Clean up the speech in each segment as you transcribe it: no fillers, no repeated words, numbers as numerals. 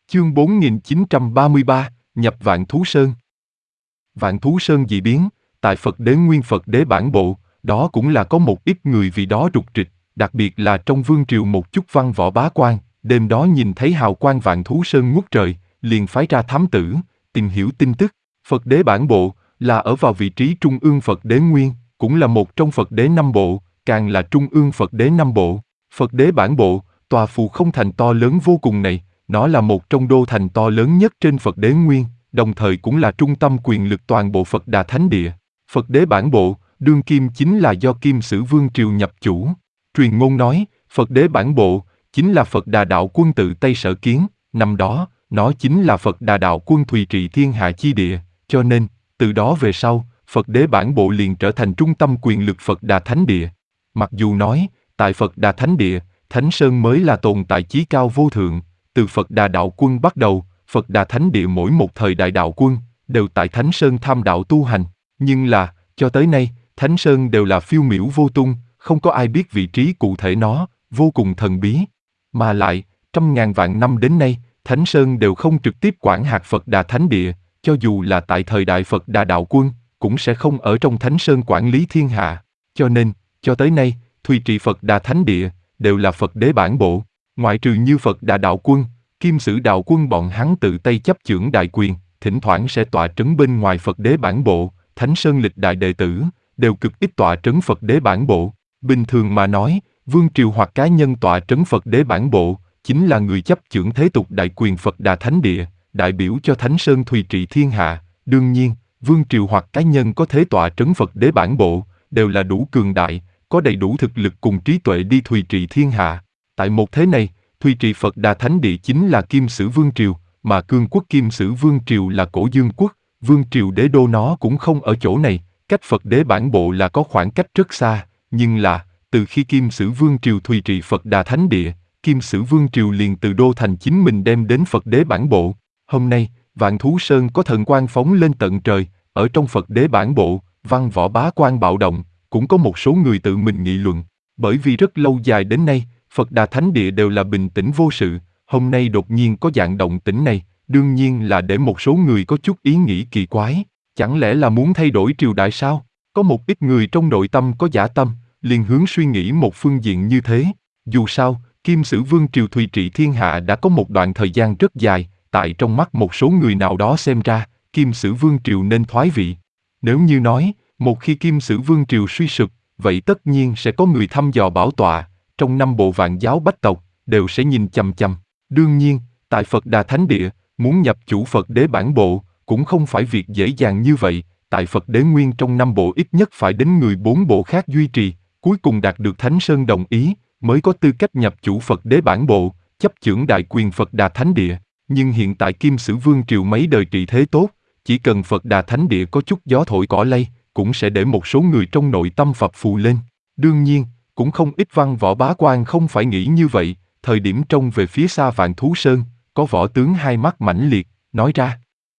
Chương 4933, nhập Vạn Thú Sơn. Vạn Thú Sơn dị biến, tại Phật Đế Nguyên Phật Đế bản bộ, đó cũng là có một ít người vì đó rục rịch, đặc biệt là trong vương triều một chút văn võ bá quan, đêm đó nhìn thấy hào quang Vạn Thú Sơn ngút trời, liền phái ra thám tử, tìm hiểu tin tức. Phật Đế bản bộ là ở vào vị trí trung ương Phật Đế Nguyên, cũng là một trong Phật Đế năm bộ, càng là trung ương Phật Đế năm bộ. Phật Đế bản bộ, tòa phù không thành to lớn vô cùng này, nó là một trong đô thành to lớn nhất trên Phật Đế Nguyên, đồng thời cũng là trung tâm quyền lực toàn bộ Phật Đà Thánh Địa. Phật Đế bản bộ, đương kim chính là do Kim Sử Vương triều nhập chủ. Truyền ngôn nói, Phật Đế bản bộ chính là Phật Đà đạo quân tự Tây sở kiến, năm đó, nó chính là Phật Đà đạo quân thùy trị thiên hạ chi địa, cho nên, từ đó về sau, Phật Đế bản bộ liền trở thành trung tâm quyền lực Phật Đà Thánh Địa. Mặc dù nói, tại Phật Đà Thánh Địa, Thánh Sơn mới là tồn tại chí cao vô thượng, từ Phật Đà đạo quân bắt đầu, Phật Đà Thánh Địa mỗi một thời đại đạo quân, đều tại Thánh Sơn tham đạo tu hành, nhưng là, cho tới nay, Thánh Sơn đều là phiêu miểu vô tung, không có ai biết vị trí cụ thể nó, vô cùng thần bí. Mà lại, trăm ngàn vạn năm đến nay, Thánh Sơn đều không trực tiếp quản hạt Phật Đà Thánh Địa, cho dù là tại thời đại Phật Đà đạo quân, cũng sẽ không ở trong Thánh Sơn quản lý thiên hạ. Cho nên, cho tới nay, thùy trị Phật Đà Thánh Địa, đều là Phật Đế bản bộ, ngoại trừ như Phật Đà đạo quân, Kim Sử đạo quân bọn hắn tự tay chấp chưởng đại quyền, thỉnh thoảng sẽ tọa trấn bên ngoài Phật Đế bản bộ, Thánh Sơn lịch đại đệ tử, đều cực ít tọa trấn Phật Đế bản bộ. Bình thường mà nói, vương triều hoặc cá nhân tọa trấn Phật Đế bản bộ, chính là người chấp chưởng thế tục đại quyền Phật Đà Thánh Địa, đại biểu cho Thánh Sơn thùy trị thiên hạ. Đương nhiên, vương triều hoặc cá nhân có thế tọa trấn Phật Đế bản bộ, đều là đủ cường đại, có đầy đủ thực lực cùng trí tuệ đi thùy trị thiên hạ. Tại một thế này, thùy trị Phật Đà Thánh Địa chính là Kim Sử Vương triều, mà cương quốc Kim Sử Vương triều là Cổ Dương quốc, vương triều đế đô nó cũng không ở chỗ này, cách Phật Đế bản bộ là có khoảng cách rất xa, nhưng là, từ khi Kim Sử Vương triều thùy trị Phật Đà Thánh Địa, Kim Sử Vương triều liền từ đô thành chính mình đem đến Phật Đế bản bộ. Hôm nay, Vạn Thú Sơn có thần quang phóng lên tận trời, ở trong Phật Đế bản bộ, văn võ bá quan bạo động, cũng có một số người tự mình nghị luận, bởi vì rất lâu dài đến nay, Phật Đà Thánh Địa đều là bình tĩnh vô sự, hôm nay đột nhiên có dạng động tĩnh này, đương nhiên là để một số người có chút ý nghĩ kỳ quái, chẳng lẽ là muốn thay đổi triều đại sao? Có một ít người trong nội tâm có dã tâm, liền hướng suy nghĩ một phương diện như thế. Dù sao, Kim Sử Vương triều thùy trị thiên hạ đã có một đoạn thời gian rất dài, tại trong mắt một số người nào đó xem ra, Kim Sử Vương triều nên thoái vị. Nếu như nói, một khi Kim Sử Vương triều suy sụp, vậy tất nhiên sẽ có người thăm dò bảo tọa, trong năm bộ vạn giáo bách tộc, đều sẽ nhìn chằm chằm. Đương nhiên, tại Phật Đà Thánh Địa, muốn nhập chủ Phật Đế bản bộ, cũng không phải việc dễ dàng như vậy, tại Phật Đế Nguyên trong năm bộ ít nhất phải đến người 4 bộ khác duy trì, cuối cùng đạt được Thánh Sơn đồng ý, mới có tư cách nhập chủ Phật Đế bản bộ, chấp chưởng đại quyền Phật Đà Thánh Địa. Nhưng hiện tại Kim Sử Vương triều mấy đời trị thế tốt, chỉ cần Phật Đà Thánh Địa có chút gió thổi cỏ lay, cũng sẽ để một số người trong nội tâm phập phù lên. Đương nhiên, cũng không ít văn võ bá quan không phải nghĩ như vậy, thời điểm trông về phía xa Vạn Thú Sơn, có võ tướng hai mắt mãnh liệt, nói ra.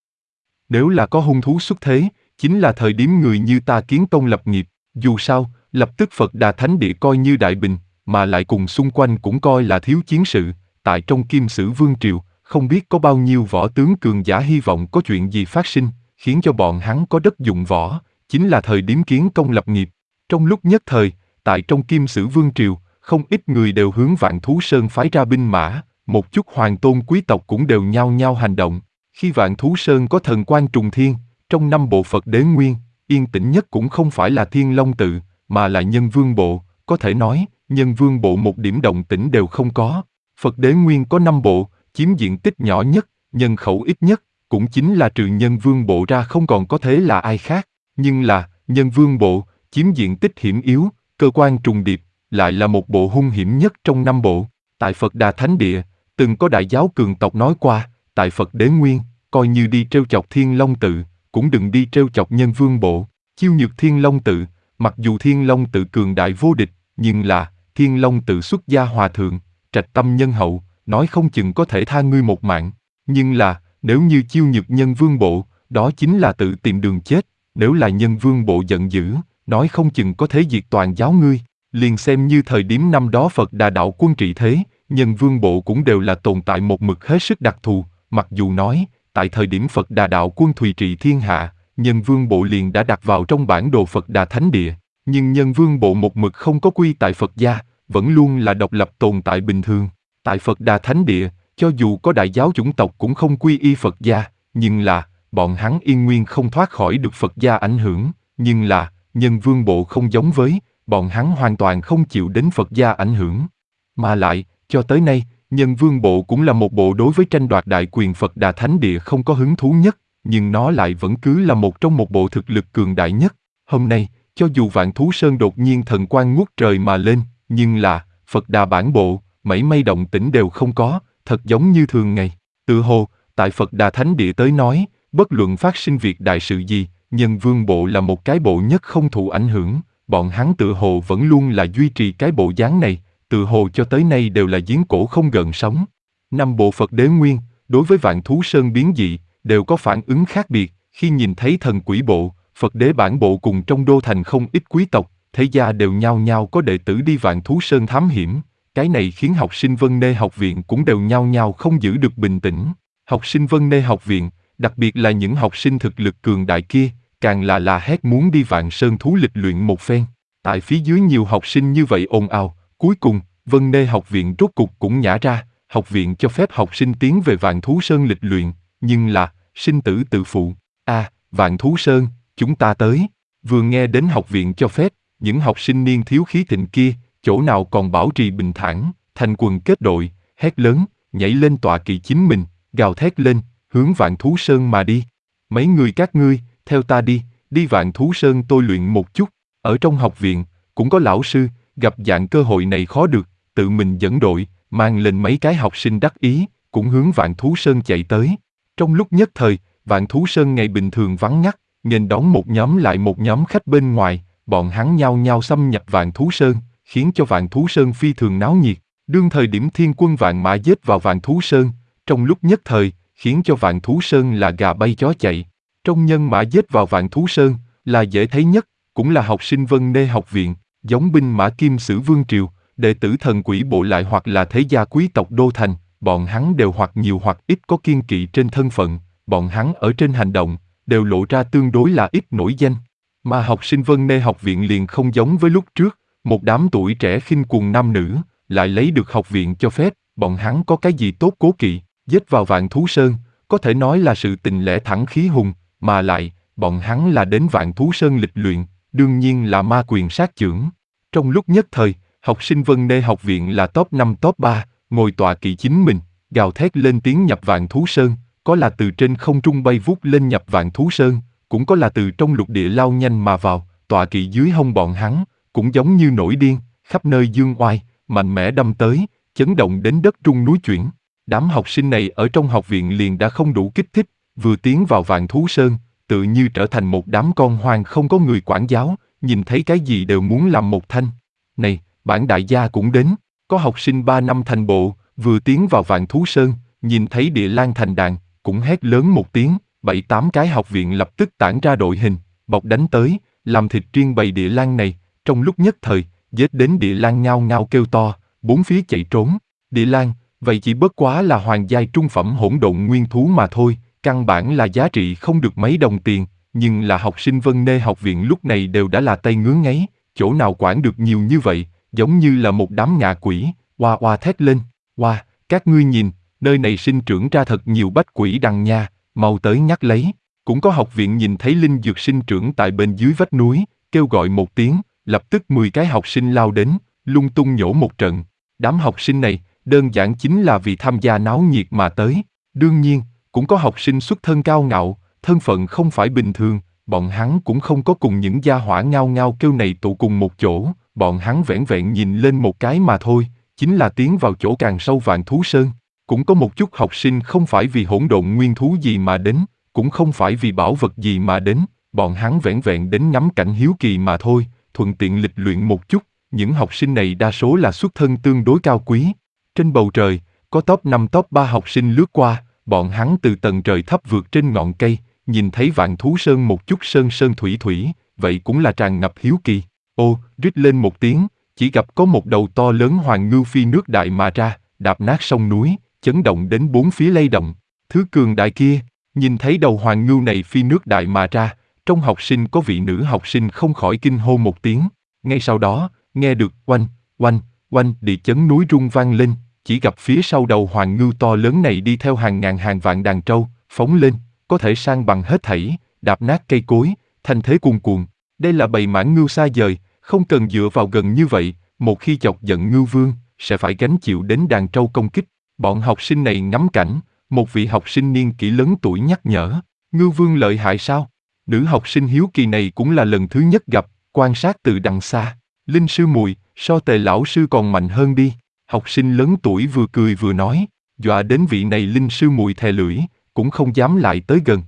Nếu là có hung thú xuất thế, chính là thời điểm người như ta kiến công lập nghiệp, dù sao, lập tức Phật Đà Thánh Địa coi như đại bình, mà lại cùng xung quanh cũng coi là thiếu chiến sự, tại trong Kim Sử Vương triều, không biết có bao nhiêu võ tướng cường giả hy vọng có chuyện gì phát sinh, khiến cho bọn hắn có đất dụng võ, chính là thời điểm kiến công lập nghiệp. Trong lúc nhất thời, tại trong Kim Sử Vương triều, không ít người đều hướng Vạn Thú Sơn phái ra binh mã, một chút hoàng tôn quý tộc cũng đều nhao nhao hành động. Khi Vạn Thú Sơn có thần quang trùng thiên, trong năm bộ Phật Đế Nguyên, yên tĩnh nhất cũng không phải là Thiên Long tự, mà là Nhân Vương bộ, có thể nói, Nhân Vương bộ một điểm động tĩnh đều không có. Phật Đế Nguyên có 5 bộ, chiếm diện tích nhỏ nhất, nhân khẩu ít nhất, cũng chính là trừ Nhân Vương bộ ra không còn có thế là ai khác. Nhưng là, Nhân Vương bộ, chiếm diện tích hiểm yếu, cơ quan trùng điệp, lại là một bộ hung hiểm nhất trong 5 bộ. Tại Phật Đà Thánh Địa, từng có đại giáo cường tộc nói qua, tại Phật Đế Nguyên, coi như đi trêu chọc Thiên Long tự, cũng đừng đi trêu chọc Nhân Vương bộ. Chiêu nhược Thiên Long tự, mặc dù Thiên Long tự cường đại vô địch, nhưng là, Thiên Long tự xuất gia hòa thượng, trạch tâm nhân hậu, nói không chừng có thể tha ngươi một mạng. Nhưng là, nếu như chiêu nhược Nhân Vương bộ, đó chính là tự tìm đường chết. Nếu là Nhân Vương bộ giận dữ, nói không chừng có thể diệt toàn giáo ngươi. Liền xem như thời điểm năm đó Phật Đà đạo quân trị thế, Nhân Vương bộ cũng đều là tồn tại một mực hết sức đặc thù, mặc dù nói, tại thời điểm Phật Đà đạo quân thùy trị thiên hạ, Nhân Vương Bộ liền đã đặt vào trong bản đồ Phật Đà Thánh Địa, nhưng Nhân Vương Bộ một mực không có quy tại Phật gia, vẫn luôn là độc lập tồn tại bình thường. Tại Phật Đà Thánh Địa, cho dù có đại giáo chủng tộc cũng không quy y Phật gia, nhưng là, bọn hắn yên nguyên không thoát khỏi được Phật gia ảnh hưởng, nhưng là, Nhân Vương Bộ không giống với, bọn hắn hoàn toàn không chịu đến Phật gia ảnh hưởng. Mà lại, cho tới nay, Nhân Vương Bộ cũng là một bộ đối với tranh đoạt đại quyền Phật Đà Thánh Địa không có hứng thú nhất, nhưng nó lại vẫn cứ là một trong một bộ thực lực cường đại nhất. Hôm nay, cho dù Vạn Thú Sơn đột nhiên thần quang ngút trời mà lên, nhưng là, Phật Đà bản bộ, mảy may động tĩnh đều không có, thật giống như thường ngày. Tự hồ, tại Phật Đà Thánh Địa tới nói, bất luận phát sinh việc đại sự gì, Nhân Vương Bộ là một cái bộ nhất không thụ ảnh hưởng, bọn hắn tự hồ vẫn luôn là duy trì cái bộ dáng này, tự hồ cho tới nay đều là giếng cổ không gợn sóng. Năm bộ Phật Đế Nguyên, đối với Vạn Thú Sơn biến dị, đều có phản ứng khác biệt, khi nhìn thấy thần quỷ bộ, Phật Đế bản bộ cùng trong đô thành không ít quý tộc, thế gia đều nhao nhao có đệ tử đi Vạn Thú Sơn thám hiểm, cái này khiến học sinh Vân Nê học viện cũng đều nhao nhao không giữ được bình tĩnh. Học sinh Vân Nê học viện, đặc biệt là những học sinh thực lực cường đại kia, càng là la hét muốn đi Vạn Sơn thú lịch luyện một phen. Tại phía dưới nhiều học sinh như vậy ồn ào, cuối cùng, Vân Nê học viện rốt cục cũng nhả ra, học viện cho phép học sinh tiến về Vạn Thú Sơn lịch luyện, nhưng là, sinh tử tự phụ. Vạn Thú Sơn, chúng ta tới. Vừa nghe đến học viện cho phép, những học sinh niên thiếu khí thịnh kia, chỗ nào còn bảo trì bình thản, thành quần kết đội, hét lớn, nhảy lên tọa kỵ chính mình, gào thét lên, hướng Vạn Thú Sơn mà đi. Mấy người các ngươi, theo ta đi Vạn Thú Sơn tôi luyện một chút. Ở trong học viện, cũng có lão sư, gặp dạng cơ hội này khó được, tự mình dẫn đội, mang lên mấy cái học sinh đắc ý, cũng hướng Vạn Thú Sơn chạy tới. Trong lúc nhất thời, Vạn Thú Sơn ngày bình thường vắng ngắt, nghênh đón một nhóm lại một nhóm khách bên ngoài, bọn hắn nhao nhao xâm nhập Vạn Thú Sơn, khiến cho Vạn Thú Sơn phi thường náo nhiệt. Đương thời điểm thiên quân vạn mã giết vào Vạn Thú Sơn, trong lúc nhất thời, khiến cho Vạn Thú Sơn là gà bay chó chạy. Trong nhân mã giết vào Vạn Thú Sơn, là dễ thấy nhất, cũng là học sinh Vân Nê học viện, giống binh mã Kim Sử Vương Triều, đệ tử thần quỷ bộ lại hoặc là thế gia quý tộc đô thành, bọn hắn đều hoặc nhiều hoặc ít có kiên kỵ trên thân phận, bọn hắn ở trên hành động, đều lộ ra tương đối là ít nổi danh. Mà học sinh Vân Nê học viện liền không giống với lúc trước, một đám tuổi trẻ khinh cuồng nam nữ, lại lấy được học viện cho phép, bọn hắn có cái gì tốt cố kỵ, giết vào Vạn Thú Sơn, có thể nói là sự tình lẽ thẳng khí hùng, mà lại, bọn hắn là đến Vạn Thú Sơn lịch luyện, đương nhiên là ma quyền sát chưởng. Trong lúc nhất thời, học sinh Vân Nê học viện là top 5 top 3, ngồi tọa kỵ chính mình, gào thét lên tiếng nhập Vạn Thú Sơn, có là từ trên không trung bay vút lên nhập Vạn Thú Sơn, cũng có là từ trong lục địa lao nhanh mà vào, tọa kỵ dưới hông bọn hắn, cũng giống như nổi điên, khắp nơi dương oai, mạnh mẽ đâm tới, chấn động đến đất rung núi chuyển. Đám học sinh này ở trong học viện liền đã không đủ kích thích, vừa tiến vào Vạn Thú Sơn, tự như trở thành một đám con hoang không có người quản giáo, nhìn thấy cái gì đều muốn làm một thanh. Này, bản đại gia cũng đến, có học sinh 3 năm thành bộ, vừa tiến vào Vạn Thú Sơn, nhìn thấy địa lang thành đàn, cũng hét lớn một tiếng, 7-8 cái học viện lập tức tản ra đội hình, bọc đánh tới, làm thịt riêng bầy địa lang này, trong lúc nhất thời, giết đến địa lang nhao nhao kêu to, bốn phía chạy trốn. Địa lang, vậy chỉ bất quá là hoàng giai trung phẩm hỗn độn nguyên thú mà thôi, căn bản là giá trị không được mấy đồng tiền, nhưng là học sinh Vân Nê học viện lúc này đều đã là tay ngứa ngáy, chỗ nào quản được nhiều như vậy, giống như là một đám ngạ quỷ, oa oa thét lên, oa, các ngươi nhìn, nơi này sinh trưởng ra thật nhiều bách quỷ đằng nha, mau tới nhắc lấy. Cũng có học viện nhìn thấy linh dược sinh trưởng tại bên dưới vách núi, kêu gọi một tiếng, lập tức 10 cái học sinh lao đến, lung tung nhổ một trận. Đám học sinh này, đơn giản chính là vì tham gia náo nhiệt mà tới. Đương nhiên, cũng có học sinh xuất thân cao ngạo, thân phận không phải bình thường, bọn hắn cũng không có cùng những gia hỏa ngao ngao kêu này tụ cùng một chỗ, bọn hắn vẻn vẹn nhìn lên một cái mà thôi, chính là tiến vào chỗ càng sâu Vạn Thú Sơn. Cũng có một chút học sinh không phải vì hỗn độn nguyên thú gì mà đến, cũng không phải vì bảo vật gì mà đến, bọn hắn vẻn vẹn đến ngắm cảnh hiếu kỳ mà thôi, thuận tiện lịch luyện một chút. Những học sinh này đa số là xuất thân tương đối cao quý. Trên bầu trời, có top 5 top 3 học sinh lướt qua, bọn hắn từ tầng trời thấp vượt trên ngọn cây, nhìn thấy Vạn Thú Sơn một chút sơn sơn thủy thủy, vậy cũng là tràn ngập hiếu kỳ. Ô, rít lên một tiếng, chỉ gặp có một đầu to lớn hoàng ngưu phi nước đại mà ra, đạp nát sông núi, chấn động đến bốn phía lay động. Thứ cường đại kia, nhìn thấy đầu hoàng ngưu này phi nước đại mà ra, trong học sinh có vị nữ học sinh không khỏi kinh hô một tiếng. Ngay sau đó, nghe được oanh, oanh, oanh địa chấn núi rung vang lên, chỉ gặp phía sau đầu hoàng ngưu to lớn này đi theo hàng ngàn hàng vạn đàn trâu, phóng lên, có thể san bằng hết thảy, đạp nát cây cối, thanh thế cuồn cuộn. Đây là bầy mãng ngưu xa dời, không cần dựa vào gần như vậy, một khi chọc giận ngưu vương, sẽ phải gánh chịu đến đàn trâu công kích. Bọn học sinh này ngắm cảnh, một vị học sinh niên kỷ lớn tuổi nhắc nhở, ngưu vương lợi hại sao? Nữ học sinh hiếu kỳ này cũng là lần thứ nhất gặp, quan sát từ đằng xa. Linh sư muội, so Tề lão sư còn mạnh hơn đi. Học sinh lớn tuổi vừa cười vừa nói, dọa đến vị này linh sư muội thè lưỡi, cũng không dám lại tới gần.